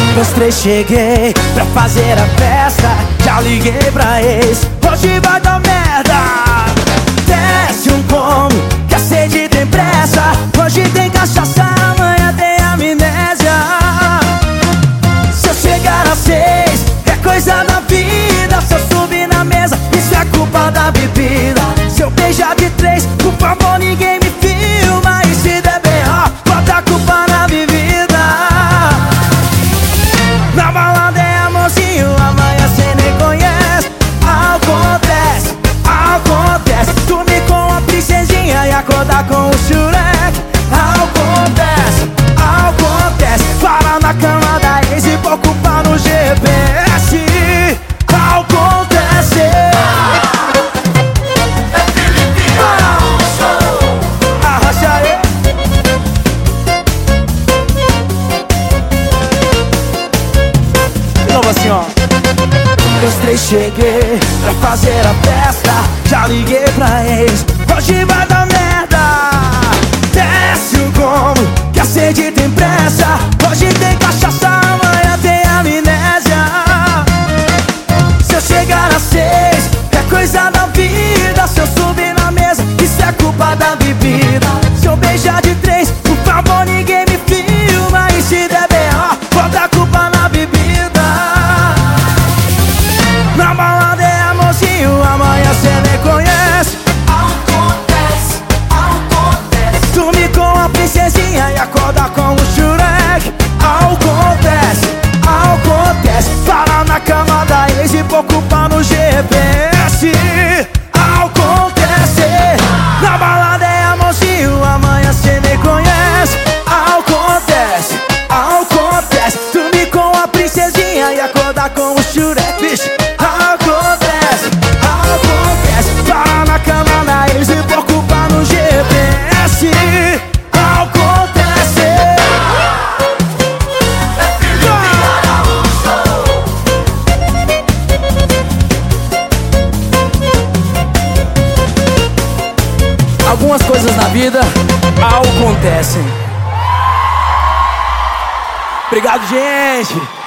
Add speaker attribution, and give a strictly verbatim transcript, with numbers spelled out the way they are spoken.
Speaker 1: Nós três cheguei pra fazer a festa. Já liguei pra ex, hoje vai dar merda. Desce um combo, que a sede tem pressa. Hoje tem cachaça, amanhã tem amnésia. Se eu chegar às seis, é coisa da vida. Se eu subir na mesa, isso é culpa da bebida. Se eu beijar de três, por favor, ninguém me filma. E se der B O, bota a culpa na bebida. Na balada é amorzinho, amanhã cê nem conhece. Acontece, acontece. Dormir com a princesinha e acordar com o Shrek. Acontece, acontece. Para na cama da ex e vou culpar no G P S. Acontece.
Speaker 2: É Felipe Araújo.
Speaker 1: Arrasta aí. De novo assim, ó. Os três cheguei pra fazer a festa. Já liguei pra ex, hoje vai dar merda. Desce o combo, que a sede tem pressa. Hoje tem cachaça, amanhã tem amnésia. Se eu chegar às seis, é coisa da vida. Se eu subir na mesa, isso é culpa da bebida. Se eu beijar de três, por favor, ninguém me filma. E se der B O, bota a culpa na bebida. Na balada é amorzinho, amanhã cê nem conhece.
Speaker 2: Acontece, acontece.
Speaker 1: Dormir com a princesinha e acordar com o Shrek. Acontece, acontece. Parar na cama da ex e vou culpar no G P S. Acontece. Na balada é amorzinho, amanhã cê nem conhece. Acontece, acontece. Dormir com a princesinha e acordar com o Shrek. Vixe. Acontece, acontece. Parar na cama da ex e vou culpar no G P S. Acontece.
Speaker 2: É Felipe Araújo.
Speaker 1: Algumas coisas na vida acontecem. Obrigado, gente.